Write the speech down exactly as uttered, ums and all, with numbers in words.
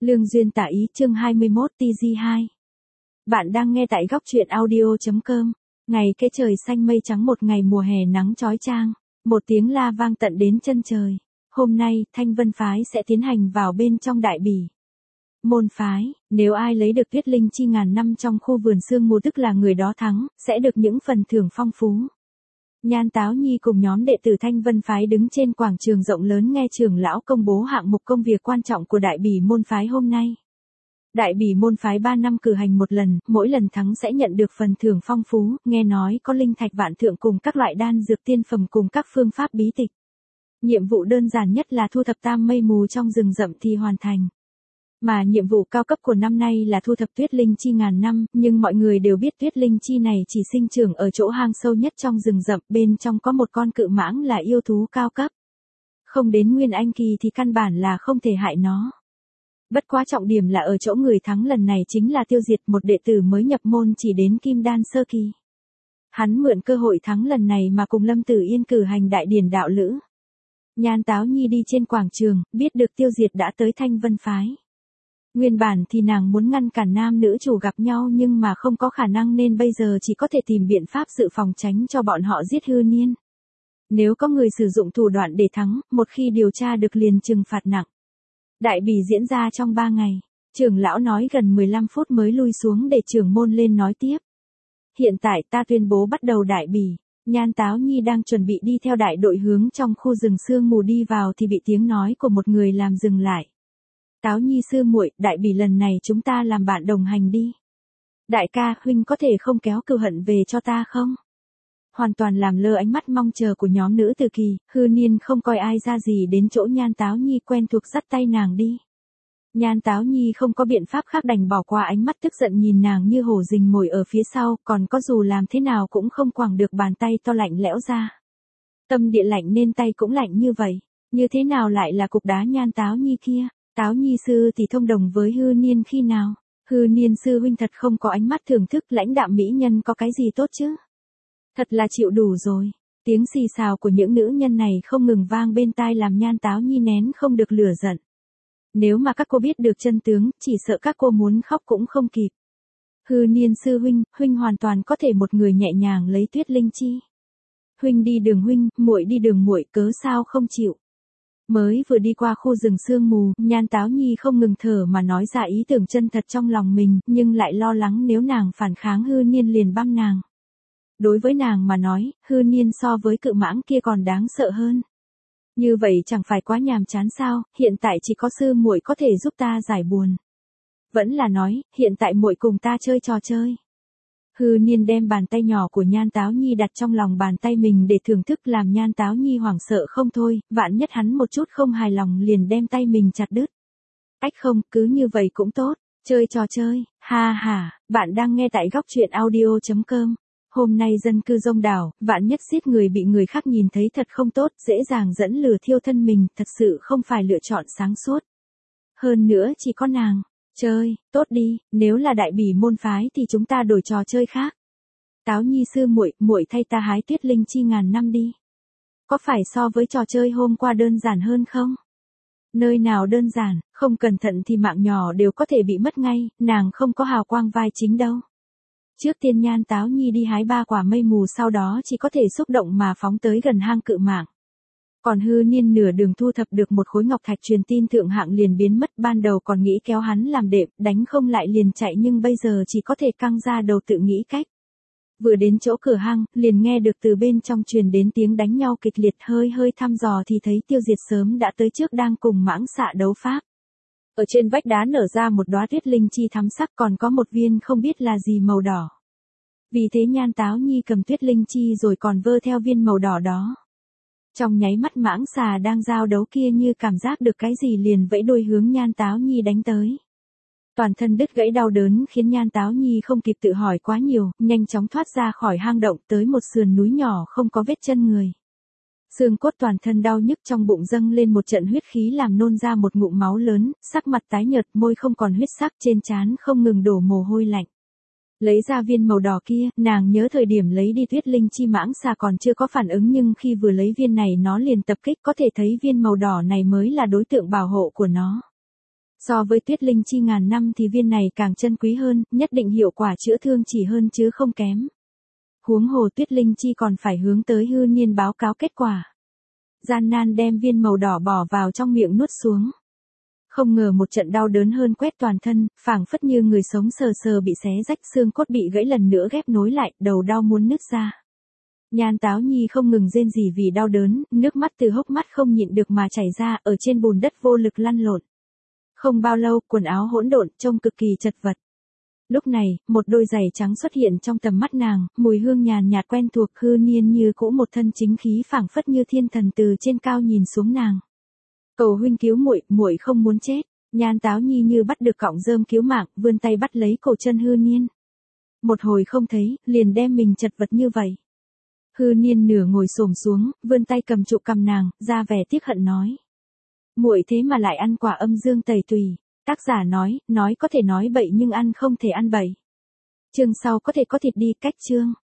Lương duyên tả ý chương hai mươi mốt T G hai. Bạn đang nghe tại góc truyện audio.com. Ngày cái trời xanh mây trắng, một ngày mùa hè nắng chói chang. Một tiếng la vang tận đến chân trời. Hôm nay, Thanh Vân Phái sẽ tiến hành vào bên trong Đại Bỉ Môn Phái. Nếu ai lấy được tuyết linh chi ngàn năm trong khu vườn sương mù tức là người đó thắng, sẽ được những phần thưởng phong phú. Nhan Táo Nhi cùng nhóm đệ tử Thanh Vân Phái đứng trên quảng trường rộng lớn nghe trưởng lão công bố hạng mục công việc quan trọng của Đại Bỉ Môn Phái hôm nay. Đại Bỉ Môn Phái ba năm cử hành một lần, mỗi lần thắng sẽ nhận được phần thưởng phong phú, nghe nói có linh thạch vạn thượng cùng các loại đan dược tiên phẩm cùng các phương pháp bí tịch. Nhiệm vụ đơn giản nhất là thu thập tam mây mù trong rừng rậm thì hoàn thành. Mà nhiệm vụ cao cấp của năm nay là thu thập tuyết linh chi ngàn năm, nhưng mọi người đều biết tuyết linh chi này chỉ sinh trưởng ở chỗ hang sâu nhất trong rừng rậm, bên trong có một con cự mãng là yêu thú cao cấp. Không đến Nguyên Anh kỳ thì căn bản là không thể hại nó. Bất quá trọng điểm là ở chỗ người thắng lần này chính là Tiêu Diệt, một đệ tử mới nhập môn chỉ đến kim đan sơ kỳ. Hắn mượn cơ hội thắng lần này mà cùng Lâm Tử Yên cử hành đại điển đạo lữ. Nhan Táo Nhi đi trên quảng trường, biết được Tiêu Diệt đã tới Thanh Vân Phái. Nguyên bản thì nàng muốn ngăn cản nam nữ chủ gặp nhau nhưng mà không có khả năng nên bây giờ chỉ có thể tìm biện pháp dự phòng tránh cho bọn họ giết Hư Niên. Nếu có người sử dụng thủ đoạn để thắng, một khi điều tra được liền trừng phạt nặng. Đại bỉ diễn ra trong ba ngày, trưởng lão nói gần mười lăm phút mới lui xuống để trưởng môn lên nói tiếp. Hiện tại ta tuyên bố bắt đầu đại bỉ. Nhan Táo Nhi đang chuẩn bị đi theo đại đội hướng trong khu rừng sương mù đi vào thì bị tiếng nói của một người làm dừng lại. Táo Nhi sư muội, đại bỉ lần này chúng ta làm bạn đồng hành đi. Đại ca, huynh có thể không kéo cừu hận về cho ta không? Hoàn toàn làm lơ ánh mắt mong chờ của nhóm nữ từ kỳ, Hư Niên không coi ai ra gì đến chỗ Nhan Táo Nhi quen thuộc dắt tay nàng đi. Nhan Táo Nhi không có biện pháp khác đành bỏ qua ánh mắt tức giận nhìn nàng như hổ rình mồi ở phía sau, còn có dù làm thế nào cũng không quẳng được bàn tay to lạnh lẽo ra. Tâm địa lạnh nên tay cũng lạnh như vậy, như thế nào lại là cục đá Nhan Táo Nhi kia? Táo Nhi sư thì thông đồng với Hư Niên khi nào? Hư Niên sư huynh thật không có ánh mắt thưởng thức lãnh đạm mỹ nhân có cái gì tốt chứ? Thật là chịu đủ rồi. Tiếng xì xào của những nữ nhân này không ngừng vang bên tai làm Nhan Táo Nhi nén không được lửa giận. Nếu mà các cô biết được chân tướng, chỉ sợ các cô muốn khóc cũng không kịp. Hư Niên sư huynh, huynh hoàn toàn có thể một người nhẹ nhàng lấy tuyết linh chi. Huynh đi đường huynh, muội đi đường muội, cớ sao không chịu? Mới vừa đi qua khu rừng sương mù, Nhan Táo Nhi không ngừng thở mà nói ra ý tưởng chân thật trong lòng mình, nhưng lại lo lắng nếu nàng phản kháng Hư Niên liền băm nàng. Đối với nàng mà nói, Hư Niên so với cự mãng kia còn đáng sợ hơn. Như vậy chẳng phải quá nhàm chán sao? Hiện tại chỉ có sư muội có thể giúp ta giải buồn. Vẫn là nói, hiện tại muội cùng ta chơi trò chơi. Hư Niên đem bàn tay nhỏ của Nhan Táo Nhi đặt trong lòng bàn tay mình để thưởng thức, làm Nhan Táo Nhi hoảng sợ không thôi, vạn nhất hắn một chút không hài lòng liền đem tay mình chặt đứt. Ách không, cứ như vậy cũng tốt, chơi trò chơi, ha ha, bạn đang nghe tại góc truyện audio.com. Hôm nay dân cư đông đảo, vạn nhất giết người bị người khác nhìn thấy thật không tốt, dễ dàng dẫn lửa thiêu thân mình, thật sự không phải lựa chọn sáng suốt. Hơn nữa chỉ có nàng. Chơi, tốt đi, nếu là Đại Bỉ Môn Phái thì chúng ta đổi trò chơi khác. Táo Nhi sư muội, muội thay ta hái tuyết linh chi ngàn năm đi. Có phải so với trò chơi hôm qua đơn giản hơn không? Nơi nào đơn giản, không cẩn thận thì mạng nhỏ đều có thể bị mất ngay, nàng không có hào quang vai chính đâu. Trước tiên Nhan Táo Nhi đi hái ba quả mây mù, sau đó chỉ có thể xúc động mà phóng tới gần hang cự mãng. Còn Hư Niên nửa đường thu thập được một khối ngọc thạch truyền tin thượng hạng liền biến mất, ban đầu còn nghĩ kéo hắn làm đệm, đánh không lại liền chạy nhưng bây giờ chỉ có thể căng ra đầu tự nghĩ cách. Vừa đến chỗ cửa hang, liền nghe được từ bên trong truyền đến tiếng đánh nhau kịch liệt, hơi hơi thăm dò thì thấy Tiêu Diệt sớm đã tới trước đang cùng mãng xạ đấu pháp. Ở trên vách đá nở ra một đóa tuyết linh chi thắm sắc, còn có một viên không biết là gì màu đỏ. Vì thế Nhan Táo Nhi cầm tuyết linh chi rồi còn vơ theo viên màu đỏ đó. Trong nháy mắt mãng xà đang giao đấu kia như cảm giác được cái gì liền vẫy đuôi hướng Nhan Táo Nhi đánh tới. Toàn thân đứt gãy đau đớn khiến Nhan Táo Nhi không kịp tự hỏi quá nhiều, nhanh chóng thoát ra khỏi hang động tới một sườn núi nhỏ không có vết chân người. Xương cốt toàn thân đau nhức, trong bụng dâng lên một trận huyết khí làm nôn ra một ngụm máu lớn, sắc mặt tái nhợt, môi không còn huyết sắc, trên trán không ngừng đổ mồ hôi lạnh. Lấy ra viên màu đỏ kia, nàng nhớ thời điểm lấy đi tuyết linh chi mãng xà còn chưa có phản ứng nhưng khi vừa lấy viên này nó liền tập kích, có thể thấy viên màu đỏ này mới là đối tượng bảo hộ của nó. So với tuyết linh chi ngàn năm thì viên này càng chân quý hơn, nhất định hiệu quả chữa thương chỉ hơn chứ không kém. Huống hồ tuyết linh chi còn phải hướng tới hư niên báo cáo kết quả. Gian nan đem viên màu đỏ bỏ vào trong miệng nuốt xuống. Không ngờ một trận đau đớn hơn quét toàn thân, phảng phất như người sống sờ sờ bị xé rách, xương cốt bị gãy lần nữa ghép nối lại, đầu đau muốn nứt ra. Nhan Táo Nhi không ngừng rên rỉ vì đau đớn, nước mắt từ hốc mắt không nhịn được mà chảy ra, ở trên bùn đất vô lực lăn lộn. Không bao lâu, quần áo hỗn độn, trông cực kỳ chật vật. Lúc này, một đôi giày trắng xuất hiện trong tầm mắt nàng, mùi hương nhàn nhạt quen thuộc, hư niên như cũ một thân chính khí phảng phất như thiên thần từ trên cao nhìn xuống nàng. Cầu huynh cứu muội, muội không muốn chết. Nhan Táo Nhi như bắt được cọng rơm cứu mạng, vươn tay bắt lấy cổ chân hư niên. Một hồi không thấy, liền đem mình chật vật như vậy. Hư niên nửa ngồi xổm xuống, vươn tay cầm trụ cằm nàng, ra vẻ tiếc hận nói. Muội thế mà lại ăn quả âm dương tẩy tùy. Tác giả nói, nói có thể nói bậy nhưng ăn không thể ăn bậy. Chương sau có thể có thịt đi, cách chương.